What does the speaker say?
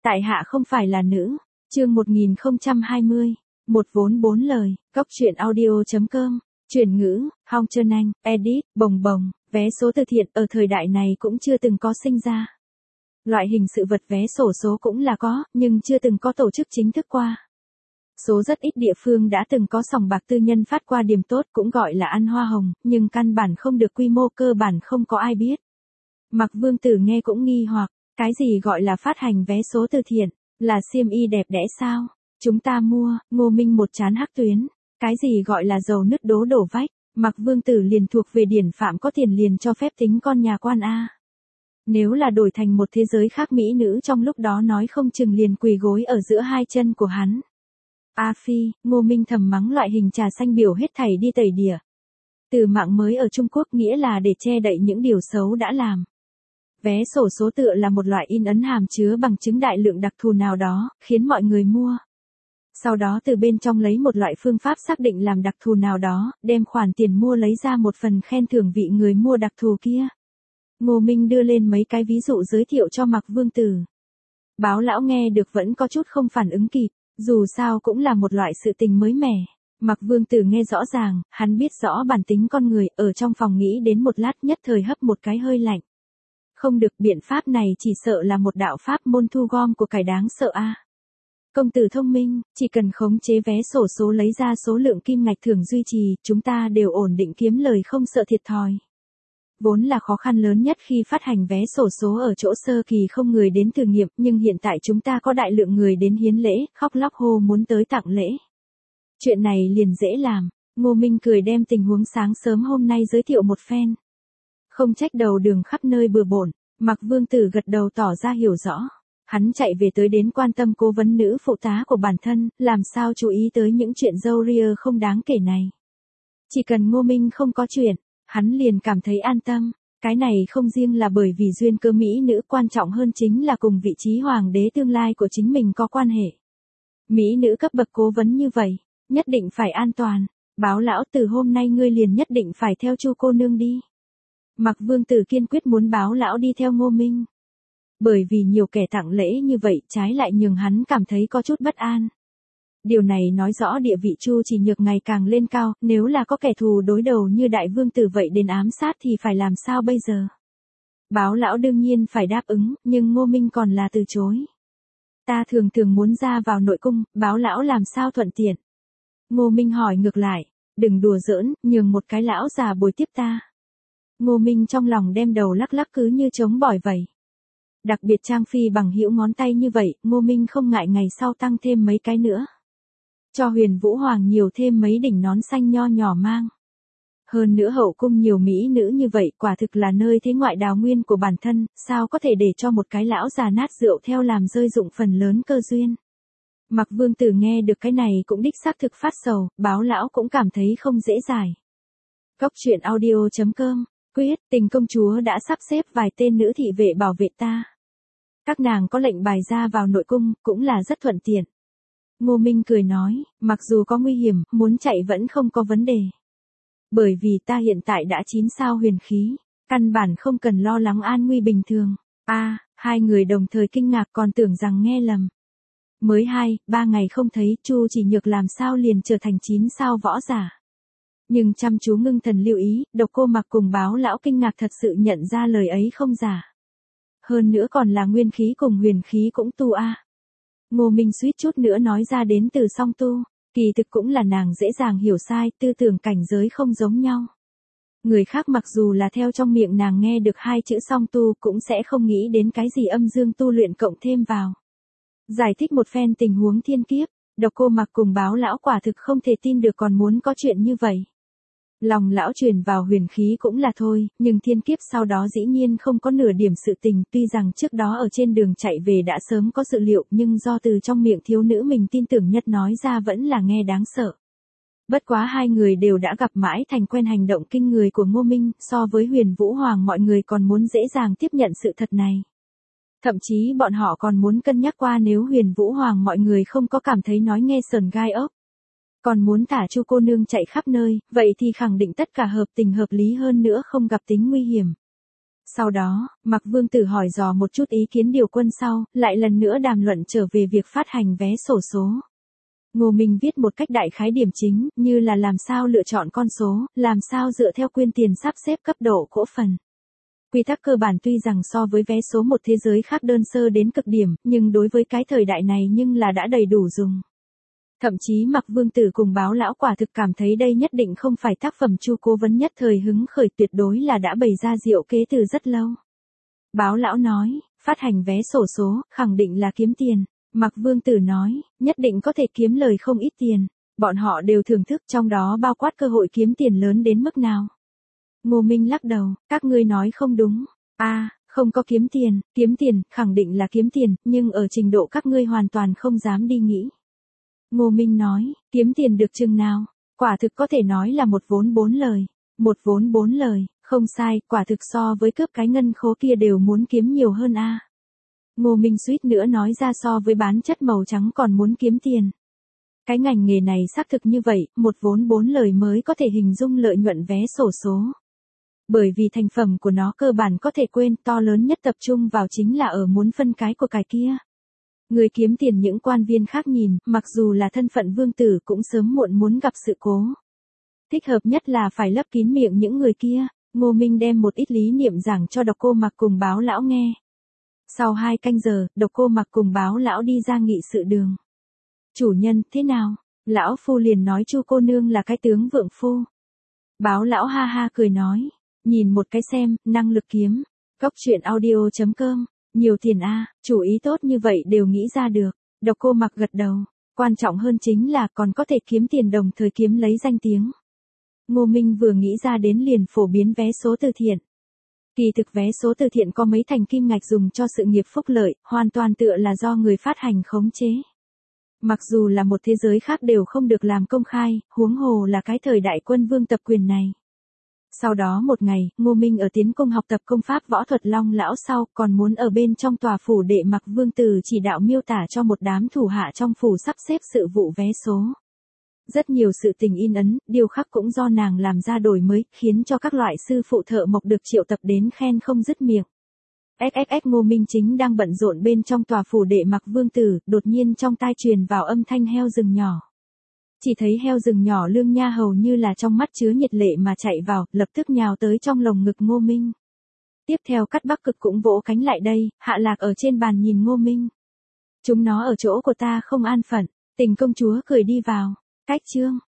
Tại hạ không phải là nữ. Chương 1020. Một vốn bốn lời. Góc truyện audio.com. Chuyển ngữ, Hong Trân Anh, edit, bồng bồng, vé số từ thiện ở thời đại này cũng chưa từng có sinh ra. Loại hình sự vật vé sổ số cũng là có, nhưng chưa từng có tổ chức chính thức qua. Số rất ít địa phương đã từng có sòng bạc tư nhân phát qua điểm tốt cũng gọi là ăn hoa hồng, nhưng căn bản không được quy mô, cơ bản không có ai biết. Mạc Vương Tử nghe cũng nghi hoặc, cái gì gọi là phát hành vé số từ thiện, là xiêm y đẹp đẽ sao? Chúng ta mua, Ngô Minh một trán hắc tuyến, cái gì gọi là dầu nứt đổ vách, Mạc Vương Tử liền thuộc về điển phạm có tiền liền cho phép tính con nhà quan A. Nếu là đổi thành một thế giới khác mỹ nữ trong lúc đó nói không chừng liền quỳ gối ở giữa hai chân của hắn. A phi, Ngô Minh thầm mắng loại hình trà xanh biểu hết thảy đi tẩy đỉa. Từ mạng mới ở Trung Quốc nghĩa là để che đậy những điều xấu đã làm. Vé sổ số tựa là một loại in ấn hàm chứa bằng chứng đại lượng đặc thù nào đó, khiến mọi người mua. Sau đó từ bên trong lấy một loại phương pháp xác định làm đặc thù nào đó, đem khoản tiền mua lấy ra một phần khen thưởng vị người mua đặc thù kia. Ngô Minh đưa lên mấy cái ví dụ giới thiệu cho Mạc Vương Tử. Báo lão nghe được vẫn có chút không phản ứng kịp, dù sao cũng là một loại sự tình mới mẻ. Mạc Vương Tử nghe rõ ràng, hắn biết rõ bản tính con người, ở trong phòng nghĩ đến một lát nhất thời hấp một cái hơi lạnh. Không được, biện pháp này chỉ sợ là một đạo pháp môn thu gom của cải đáng sợ a. Công tử thông minh, chỉ cần khống chế vé sổ số lấy ra số lượng kim ngạch thưởng duy trì, chúng ta đều ổn định kiếm lời không sợ thiệt thòi. Vốn là khó khăn lớn nhất khi phát hành vé sổ số ở chỗ sơ kỳ không người đến thử nghiệm, nhưng hiện tại chúng ta có đại lượng người đến hiến lễ, khóc lóc hô muốn tới tặng lễ. Chuyện này liền dễ làm, Ngô Minh cười đem tình huống sáng sớm hôm nay giới thiệu một phen. Không trách đầu đường khắp nơi bừa bộn, Mạc Vương Tử gật đầu tỏ ra hiểu rõ. Hắn chạy về tới đến quan tâm cố vấn nữ phụ tá của bản thân, làm sao chú ý tới những chuyện râu ria không đáng kể này. Chỉ cần Ngô Minh không có chuyện, hắn liền cảm thấy an tâm. Cái này không riêng là bởi vì duyên cơ mỹ nữ, quan trọng hơn chính là cùng vị trí hoàng đế tương lai của chính mình có quan hệ. Mỹ nữ cấp bậc cố vấn như vậy, nhất định phải an toàn. Báo lão, từ hôm nay ngươi liền nhất định phải theo Chu cô nương đi. Mạc Vương Tử kiên quyết muốn báo lão đi theo Ngô Minh. Bởi vì nhiều kẻ tặng lễ như vậy trái lại nhường hắn cảm thấy có chút bất an. Điều này nói rõ địa vị Chu Chỉ Nhược ngày càng lên cao, nếu là có kẻ thù đối đầu như Đại Vương Tử vậy đến ám sát thì phải làm sao bây giờ? Báo lão đương nhiên phải đáp ứng, nhưng Ngô Minh còn là từ chối. Ta thường muốn ra vào nội cung, báo lão làm sao thuận tiện? Ngô Minh hỏi ngược lại, đừng đùa giỡn, nhường một cái lão già bồi tiếp ta. Ngô Minh trong lòng đem đầu lắc lắc cứ như trống bỏi vậy. Đặc biệt trang phi bằng hữu ngón tay như vậy, Ngô Minh không ngại ngày sau tăng thêm mấy cái nữa. Cho Huyền Vũ Hoàng nhiều thêm mấy đỉnh nón xanh nho nhỏ mang. Hơn nữa hậu cung nhiều mỹ nữ như vậy, quả thực là nơi thế ngoại đào nguyên của bản thân, sao có thể để cho một cái lão già nát rượu theo làm rơi dụng phần lớn cơ duyên. Mạc Vương Tử nghe được cái này cũng đích xác thực phát sầu, báo lão cũng cảm thấy không dễ dàng. Góc truyện audio.com. Quyết, Tình công chúa đã sắp xếp vài tên nữ thị vệ bảo vệ ta. Các nàng có lệnh bài ra vào nội cung, cũng là rất thuận tiện. Ngô Minh cười nói, mặc dù có nguy hiểm, muốn chạy vẫn không có vấn đề. Bởi vì ta hiện tại đã 9 sao huyền khí, căn bản không cần lo lắng an nguy bình thường. Hai người đồng thời kinh ngạc còn tưởng rằng nghe lầm. Mới 2-3 ngày không thấy, Chu Chỉ Nhược làm sao liền trở thành 9 sao võ giả. Nhưng chăm chú ngưng thần lưu ý, Độc Cô Mặc cùng báo lão kinh ngạc thật sự nhận ra lời ấy không giả. Hơn nữa còn là nguyên khí cùng huyền khí cũng tu a. Ngô Minh suýt chút nữa nói ra đến từ song tu, kỳ thực cũng là nàng dễ dàng hiểu sai, tư tưởng cảnh giới không giống nhau. Người khác mặc dù là theo trong miệng nàng nghe được hai chữ song tu cũng sẽ không nghĩ đến cái gì âm dương tu luyện cộng thêm vào. Giải thích một phen tình huống thiên kiếp, Độc Cô Mặc cùng báo lão quả thực không thể tin được còn muốn có chuyện như vậy. Lòng lão truyền vào huyền khí cũng là thôi, nhưng thiên kiếp sau đó dĩ nhiên không có nửa điểm sự tình, tuy rằng trước đó ở trên đường chạy về đã sớm có dự liệu, nhưng do từ trong miệng thiếu nữ mình tin tưởng nhất nói ra vẫn là nghe đáng sợ. Bất quá hai người đều đã gặp mãi thành quen hành động kinh người của Ngô Minh, so với Huyền Vũ Hoàng mọi người còn muốn dễ dàng tiếp nhận sự thật này. Thậm chí bọn họ còn muốn cân nhắc qua nếu Huyền Vũ Hoàng mọi người không có cảm thấy nói nghe sờn gai ốc. Còn muốn thả Chu cô nương chạy khắp nơi, vậy thì khẳng định tất cả hợp tình hợp lý hơn nữa không gặp tính nguy hiểm. Sau đó, Mạc Vương Tử hỏi dò một chút ý kiến điều quân sau, lại lần nữa đàm luận trở về việc phát hành vé xổ số. Ngô Minh viết một cách đại khái điểm chính, như là làm sao lựa chọn con số, làm sao dựa theo quyên tiền sắp xếp cấp độ cổ phần. Quy tắc cơ bản tuy rằng so với vé số một thế giới khác đơn sơ đến cực điểm, nhưng đối với cái thời đại này nhưng là đã đầy đủ dùng. Thậm chí Mạc Vương Tử cùng Báo Lão quả thực cảm thấy đây nhất định không phải tác phẩm Chu Cố Vấn nhất thời hứng khởi, tuyệt đối là đã bày ra diệu kế từ rất lâu. Báo Lão nói, phát hành vé xổ số, khẳng định là kiếm tiền. Mạc Vương Tử nói, nhất định có thể kiếm lời không ít tiền. Bọn họ đều thưởng thức, trong đó bao quát cơ hội kiếm tiền lớn đến mức nào. Ngô Minh lắc đầu, các ngươi nói không đúng. Không có kiếm tiền, khẳng định là kiếm tiền, nhưng ở trình độ các ngươi hoàn toàn không dám đi nghĩ. Ngô Minh nói, kiếm tiền được chừng nào? Quả thực có thể nói là một vốn bốn lời. Một vốn bốn lời, không sai, quả thực so với cướp cái ngân khố kia đều muốn kiếm nhiều hơn a. Ngô Minh suýt nữa nói ra so với bán chất màu trắng còn muốn kiếm tiền. Cái ngành nghề này xác thực như vậy, một vốn bốn lời mới có thể hình dung lợi nhuận vé xổ số. Bởi vì thành phẩm của nó cơ bản có thể quên, to lớn nhất tập trung vào chính là ở muốn phân cái của cải kia. Người kiếm tiền những quan viên khác nhìn, mặc dù là thân phận vương tử cũng sớm muộn muốn gặp sự cố. Thích hợp nhất là phải lấp kín miệng những người kia. Ngô Minh đem một ít lý niệm giảng cho Độc Cô Mặc cùng Báo Lão nghe. Sau 2 canh giờ, Độc Cô Mặc cùng Báo Lão đi ra nghị sự đường. Chủ nhân, thế nào? Lão Phu liền nói Chu cô nương là cái tướng vượng phu. Báo Lão ha ha cười nói. Nhìn một cái xem, năng lực kiếm. Cốc truyện audio.com. Nhiều tiền a, chủ ý tốt như vậy đều nghĩ ra được. Độc Cô Mặc gật đầu. Quan trọng hơn chính là còn có thể kiếm tiền đồng thời kiếm lấy danh tiếng. Ngô Minh vừa nghĩ ra đến liền phổ biến vé số từ thiện. Kỳ thực vé số từ thiện có mấy thành kim ngạch dùng cho sự nghiệp phúc lợi, hoàn toàn tựa là do người phát hành khống chế. Mặc dù là một thế giới khác đều không được làm công khai, huống hồ là cái thời đại quân vương tập quyền này. Sau đó một ngày, Ngô Minh ở tiến cung học tập công pháp võ thuật Long Lão sau, còn muốn ở bên trong tòa phủ đệ Mạc Vương Tử chỉ đạo miêu tả cho một đám thủ hạ trong phủ sắp xếp sự vụ vé số. Rất nhiều sự tình in ấn, điều khắc cũng do nàng làm ra đổi mới, khiến cho các loại sư phụ thợ mộc được triệu tập đến khen không dứt miệng. Ngô Minh chính đang bận rộn bên trong tòa phủ đệ Mạc Vương Tử, đột nhiên trong tai truyền vào âm thanh heo rừng nhỏ. Chỉ thấy heo rừng nhỏ Lương Nha hầu như là trong mắt chứa nhiệt lệ mà chạy vào, lập tức nhào tới trong lồng ngực Ngô Minh. Tiếp theo Cát Bắc Cực cũng vỗ cánh lại đây, Hạ Lạc ở trên bàn nhìn Ngô Minh. Chúng nó ở chỗ của ta không an phận, Tình công chúa cười đi vào. Cách chương